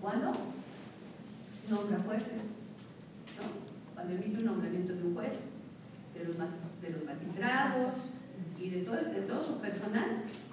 ¿Cuándo? Nombra jueces, ¿no? Cuando emite un nombramiento de un juez, de los magistrados y de todo su personal,